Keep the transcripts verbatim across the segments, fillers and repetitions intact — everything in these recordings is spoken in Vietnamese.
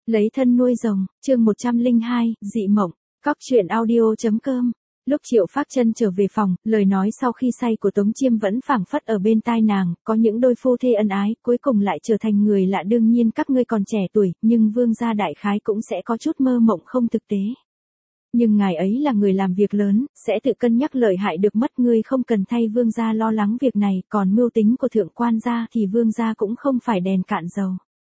Lấy thân nuôi rồng, chương một trăm lẻ hai, dị mộng, cóc truyện audio chấm com. Lúc Triệu Phác Chân trở về phòng, lời nói sau khi say của Tống Chiêm vẫn phảng phất ở bên tai nàng, có những đôi phu thê ân ái, cuối cùng lại trở thành người lạ. Đương nhiên các ngươi còn trẻ tuổi, nhưng vương gia đại khái cũng sẽ có chút mơ mộng không thực tế. Nhưng ngài ấy là người làm việc lớn, sẽ tự cân nhắc lợi hại được mất, ngươi không cần thay vương gia lo lắng việc này, còn mưu tính của thượng quan gia thì vương gia cũng không phải đèn cạn dầu.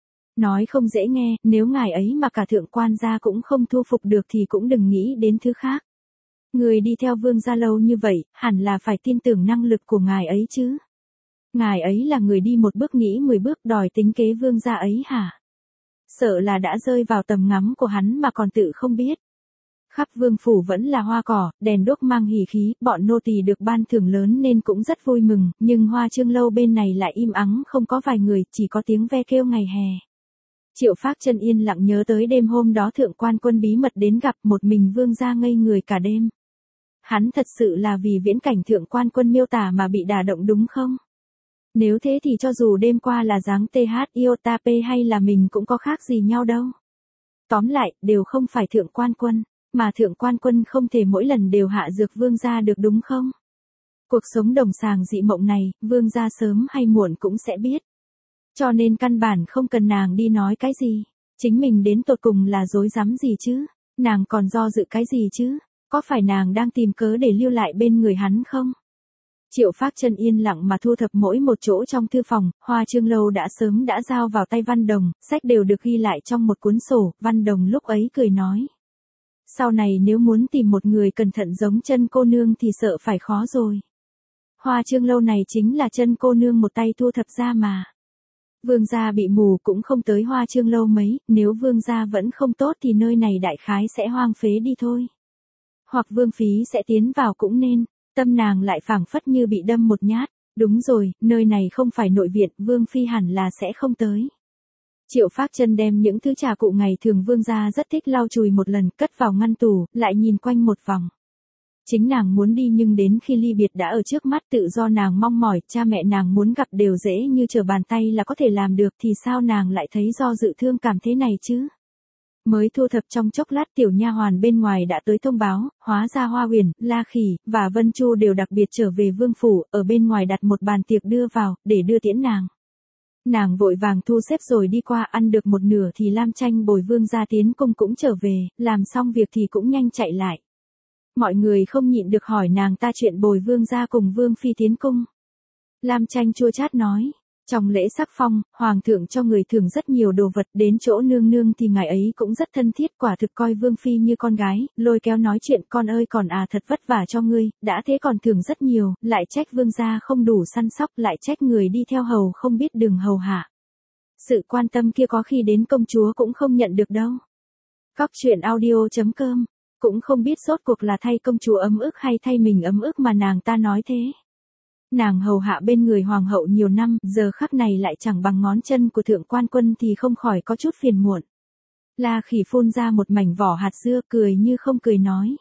Nói không dễ nghe, nếu ngài ấy mà cả thượng quan gia cũng không thu phục được thì cũng đừng nghĩ đến thứ khác. Người đi theo vương gia lâu như vậy, hẳn là phải tin tưởng năng lực của ngài ấy chứ. Ngài ấy là người đi một bước nghĩ mười bước, đòi tính kế vương gia ấy hả? Sợ là đã rơi vào tầm ngắm của hắn mà còn tự không biết. Khắp vương phủ vẫn là hoa cỏ, đèn đuốc mang hỉ khí, bọn nô tỳ được ban thưởng lớn nên cũng rất vui mừng, nhưng Hoa Trương lâu bên này lại im ắng, không có vài người, chỉ có tiếng ve kêu ngày hè. Triệu Phác Chân yên lặng nhớ tới đêm hôm đó thượng quan quân bí mật đến gặp, một mình vương gia ngây người cả đêm. Hắn thật sự là vì viễn cảnh thượng quan quân miêu tả mà bị đả động đúng không? Nếu thế thì cho dù đêm qua là dáng th iota p hay là mình cũng có khác gì nhau đâu. Tóm lại, đều không phải thượng quan quân, mà thượng quan quân không thể mỗi lần đều hạ dược vương gia được đúng không? Cuộc sống đồng sàng dị mộng này, vương gia sớm hay muộn cũng sẽ biết. Cho nên căn bản không cần nàng đi nói cái gì. Chính mình đến tột cùng là dối rắm gì chứ? Nàng còn do dự cái gì chứ? Có phải nàng đang tìm cớ để lưu lại bên người hắn không? Triệu Phác Chân yên lặng mà thu thập mỗi một chỗ trong thư phòng, Hoa Trương lâu đã sớm đã giao vào tay Văn Đồng, sách đều được ghi lại trong một cuốn sổ. Văn Đồng lúc ấy cười nói. Sau này nếu muốn tìm một người cẩn thận giống Chân cô nương thì sợ phải khó rồi. Hoa Trương lâu này chính là Chân cô nương một tay thu thập ra mà. Vương gia bị mù cũng không tới Hoa Trương lâu mấy, nếu vương gia vẫn không tốt thì nơi này đại khái sẽ hoang phế đi thôi. Hoặc vương phí sẽ tiến vào cũng nên, tâm nàng lại phảng phất như bị đâm một nhát, đúng rồi, nơi này không phải nội viện, vương phi hẳn là sẽ không tới. Triệu Phác Chân đem những thứ trà cụ ngày thường vương gia rất thích lau chùi một lần, cất vào ngăn tủ, lại nhìn quanh một vòng. Chính nàng muốn đi nhưng đến khi ly biệt đã ở trước mắt, tự do nàng mong mỏi, cha mẹ nàng muốn gặp đều dễ như trở bàn tay là có thể làm được, thì sao nàng lại thấy do dự thương cảm thế này chứ? Mới thu thập trong chốc lát, tiểu nha hoàn bên ngoài đã tới thông báo, hóa ra Hoa Huyền, La Khỉ và Vân Chu đều đặc biệt trở về vương phủ, ở bên ngoài đặt một bàn tiệc đưa vào, để đưa tiễn nàng. Nàng vội vàng thu xếp rồi đi qua, ăn được một nửa thì Lam Tranh bồi vương gia tiến cung cũng trở về, làm xong việc thì cũng nhanh chạy lại. Mọi người không nhịn được hỏi nàng ta chuyện bồi vương gia cùng vương phi tiến cung. Lam Tranh chua chát nói, trong lễ sắc phong, hoàng thượng cho người thưởng rất nhiều đồ vật, đến chỗ nương nương thì ngài ấy cũng rất thân thiết, quả thực coi vương phi như con gái, lôi kéo nói chuyện, con ơi còn à thật vất vả cho ngươi, đã thế còn thưởng rất nhiều, lại trách vương gia không đủ săn sóc, lại trách người đi theo hầu không biết đường hầu hạ. Sự quan tâm kia có khi đến công chúa cũng không nhận được đâu. Cóc truyện audio chấm com. Cũng không biết sốt cuộc là thay công chúa ấm ức hay thay mình ấm ức mà nàng ta nói thế. Nàng hầu hạ bên người hoàng hậu nhiều năm, giờ khắc này lại chẳng bằng ngón chân của thượng quan quân thì không khỏi có chút phiền muộn. La Khỉ phun ra một mảnh vỏ hạt dưa, cười như không cười nói.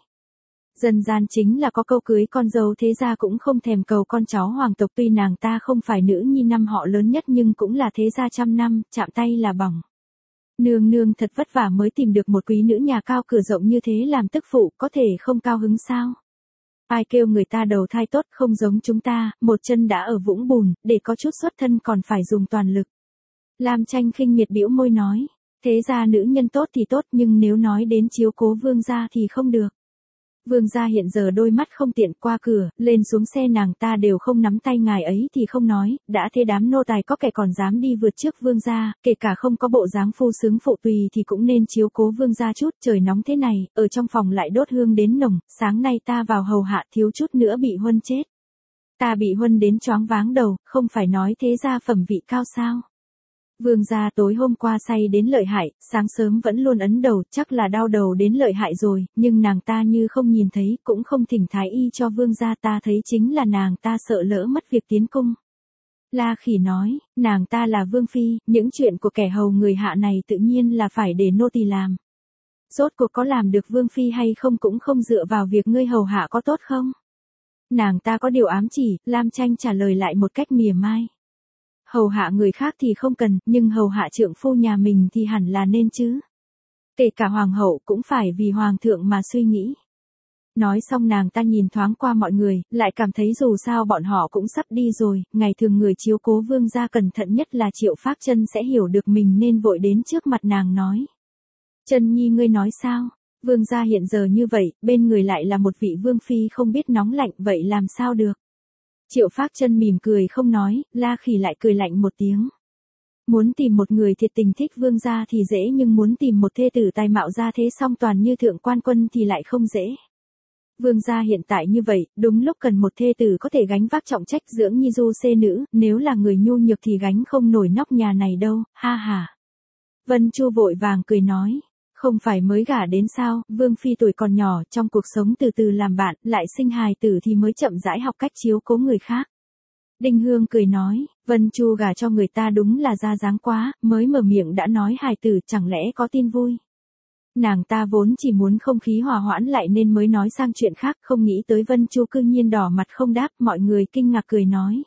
Dân gian chính là có câu cưới con dâu thế gia cũng không thèm cầu con cháu hoàng tộc, tuy nàng ta không phải nữ nhi năm họ lớn nhất nhưng cũng là thế gia trăm năm, chạm tay là bỏng. Nương nương thật vất vả mới tìm được một quý nữ nhà cao cửa rộng như thế làm tức phụ, có thể không cao hứng sao? Ai kêu người ta đầu thai tốt, không giống chúng ta, một chân đã ở vũng bùn, để có chút xuất thân còn phải dùng toàn lực. Lam Tranh khinh miệt bĩu môi nói, thế ra nữ nhân tốt thì tốt nhưng nếu nói đến chiếu cố vương gia thì không được. Vương gia hiện giờ đôi mắt không tiện, qua cửa, lên xuống xe nàng ta đều không nắm tay ngài ấy thì không nói, đã thế đám nô tài có kẻ còn dám đi vượt trước vương gia, kể cả không có bộ dáng phu sướng phụ tùy thì cũng nên chiếu cố vương gia chút, trời nóng thế này, ở trong phòng lại đốt hương đến nồng, sáng nay ta vào hầu hạ thiếu chút nữa bị huân chết. Ta bị huân đến choáng váng đầu, không phải nói thế gia phẩm vị cao sao? Vương gia tối hôm qua say đến lợi hại, sáng sớm vẫn luôn ấn đầu, chắc là đau đầu đến lợi hại rồi, nhưng nàng ta như không nhìn thấy, cũng không thỉnh thái y cho vương gia, ta thấy chính là nàng ta sợ lỡ mất việc tiến cung. La Khỉ nói, nàng ta là vương phi, những chuyện của kẻ hầu người hạ này tự nhiên là phải để nô tỳ làm. Rốt cuộc có làm được vương phi hay không cũng không dựa vào việc ngươi hầu hạ có tốt không. Nàng ta có điều ám chỉ, Lam Tranh trả lời lại một cách mỉa mai. Hầu hạ người khác thì không cần, nhưng hầu hạ trượng phu nhà mình thì hẳn là nên chứ. Kể cả hoàng hậu cũng phải vì hoàng thượng mà suy nghĩ. Nói xong nàng ta nhìn thoáng qua mọi người, lại cảm thấy dù sao bọn họ cũng sắp đi rồi, ngày thường người chiếu cố vương gia cẩn thận nhất là Triệu Phác Chân sẽ hiểu được mình nên vội đến trước mặt nàng nói. Chân nhi ngươi nói sao? Vương gia hiện giờ như vậy, bên người lại là một vị vương phi không biết nóng lạnh, vậy làm sao được? Triệu Phác Chân mỉm cười không nói, La Khỉ lại cười lạnh một tiếng. Muốn tìm một người thiệt tình thích vương gia thì dễ, nhưng muốn tìm một thê tử tài mạo ra thế song toàn như Thượng Quan Quân thì lại không dễ. Vương gia hiện tại như vậy, đúng lúc cần một thê tử có thể gánh vác trọng trách dưỡng nhi du xê nữ, nếu là người nhu nhược thì gánh không nổi nóc nhà này đâu, ha ha. Vân Chu vội vàng cười nói, không phải mới gả đến sao, vương phi tuổi còn nhỏ, trong cuộc sống từ từ làm bạn, lại sinh hài tử thì mới chậm rãi học cách chiếu cố người khác. Đinh Hương cười nói, Vân Chu gả cho người ta đúng là ra dáng quá, mới mở miệng đã nói hài tử, chẳng lẽ có tin vui. Nàng ta vốn chỉ muốn không khí hòa hoãn lại nên mới nói sang chuyện khác, không nghĩ tới Vân Chu cư nhiên đỏ mặt không đáp, mọi người kinh ngạc cười nói.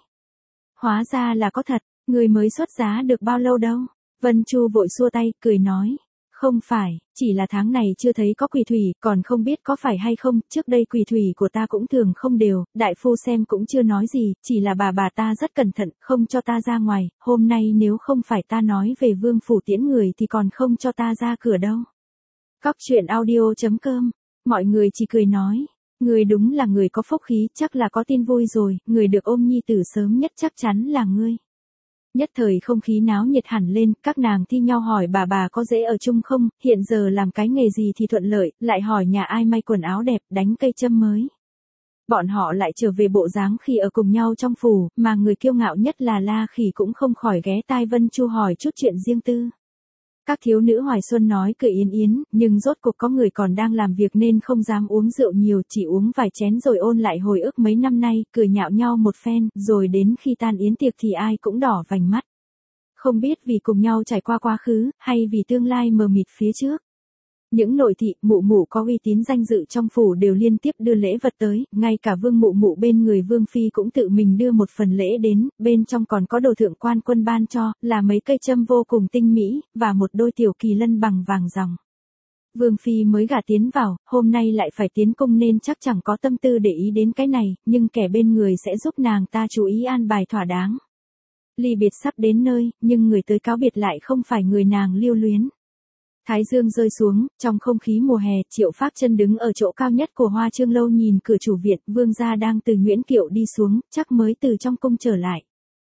Hóa ra là có thật, người mới xuất giá được bao lâu đâu? Vân Chu vội xua tay, cười nói. Không phải, chỉ là tháng này chưa thấy có quỳ thủy, còn không biết có phải hay không, trước đây quỳ thủy của ta cũng thường không đều, đại phu xem cũng chưa nói gì, chỉ là bà bà ta rất cẩn thận, không cho ta ra ngoài, hôm nay nếu không phải ta nói về vương phủ tiễn người thì còn không cho ta ra cửa đâu. Cóc truyện audio chấm com, mọi người chỉ cười nói, người đúng là người có phúc khí, chắc là có tin vui rồi, người được ôm nhi tử sớm nhất chắc chắn là ngươi. Nhất thời không khí náo nhiệt hẳn lên, các nàng thi nhau hỏi bà bà có dễ ở chung không, hiện giờ làm cái nghề gì thì thuận lợi, lại hỏi nhà ai may quần áo đẹp, đánh cây châm mới. Bọn họ lại trở về bộ dáng khi ở cùng nhau trong phủ, mà người kiêu ngạo nhất là La Khỉ cũng không khỏi ghé tai Vân Chu hỏi chút chuyện riêng tư. Các thiếu nữ Hoài Xuân nói cười yến yến, nhưng rốt cuộc có người còn đang làm việc nên không dám uống rượu nhiều, chỉ uống vài chén rồi ôn lại hồi ức mấy năm nay, cười nhạo nhau một phen, rồi đến khi tan yến tiệc thì ai cũng đỏ vành mắt. Không biết vì cùng nhau trải qua quá khứ, hay vì tương lai mờ mịt phía trước. Những nội thị, mụ mụ có uy tín danh dự trong phủ đều liên tiếp đưa lễ vật tới, ngay cả vương mụ mụ bên người vương phi cũng tự mình đưa một phần lễ đến, bên trong còn có đồ Thượng Quan Quân ban cho, là mấy cây châm vô cùng tinh mỹ, và một đôi tiểu kỳ lân bằng vàng ròng. Vương phi mới gả tiến vào, hôm nay lại phải tiến cung nên chắc chẳng có tâm tư để ý đến cái này, nhưng kẻ bên người sẽ giúp nàng ta chú ý an bài thỏa đáng. Ly biệt sắp đến nơi, nhưng người tới cáo biệt lại không phải người nàng lưu luyến. Thái dương rơi xuống, trong không khí mùa hè, Triệu Phác Chân đứng ở chỗ cao nhất của Hoa Trương lâu nhìn cửa chủ viện, vương gia đang từ Nguyễn Kiệu đi xuống, chắc mới từ trong cung trở lại.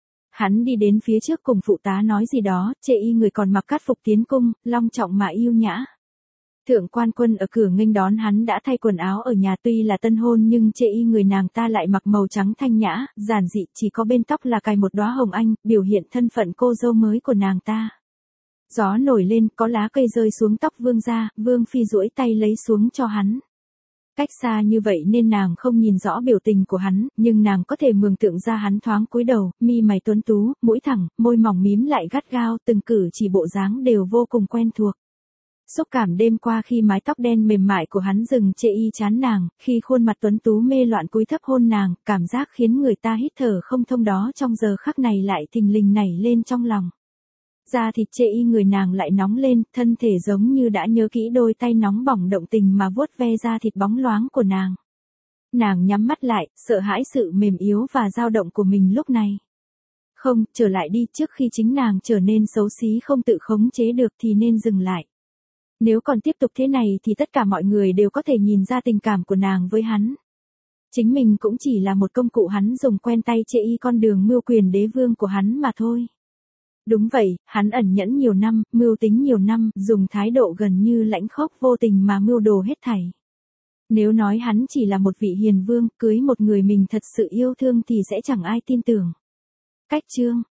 Hắn đi đến phía trước cùng phụ tá nói gì đó, chê y người còn mặc cát phục tiến cung, long trọng mà yêu nhã. Thượng Quan Quân ở cửa nghênh đón hắn đã thay quần áo ở nhà, tuy là tân hôn nhưng chê y người nàng ta lại mặc màu trắng thanh nhã, giản dị, chỉ có bên tóc là cài một đóa hồng anh, biểu hiện thân phận cô dâu mới của nàng ta. Gió nổi lên, có lá cây rơi xuống tóc vương gia, vương phi duỗi tay lấy xuống cho hắn. Cách xa như vậy nên nàng không nhìn rõ biểu tình của hắn, nhưng nàng có thể mường tượng ra hắn thoáng cúi đầu, mi mày tuấn tú, mũi thẳng, môi mỏng mím lại gắt gao, từng cử chỉ bộ dáng đều vô cùng quen thuộc. Xúc cảm đêm qua khi mái tóc đen mềm mại của hắn dừng chê y chán nàng, khi khuôn mặt tuấn tú mê loạn cúi thấp hôn nàng, cảm giác khiến người ta hít thở không thông đó trong giờ khắc này lại thình lình nảy lên trong lòng. Da thịt chê y người nàng lại nóng lên, thân thể giống như đã nhớ kỹ đôi tay nóng bỏng động tình mà vuốt ve da thịt bóng loáng của nàng. Nàng nhắm mắt lại, sợ hãi sự mềm yếu và dao động của mình lúc này. Không, trở lại đi, trước khi chính nàng trở nên xấu xí không tự khống chế được thì nên dừng lại. Nếu còn tiếp tục thế này thì tất cả mọi người đều có thể nhìn ra tình cảm của nàng với hắn. Chính mình cũng chỉ là một công cụ hắn dùng quen tay chê y con đường mưu quyền đế vương của hắn mà thôi. Đúng vậy, hắn ẩn nhẫn nhiều năm, mưu tính nhiều năm, dùng thái độ gần như lãnh khốc vô tình mà mưu đồ hết thảy. Nếu nói hắn chỉ là một vị hiền vương, cưới một người mình thật sự yêu thương thì sẽ chẳng ai tin tưởng. Cách chương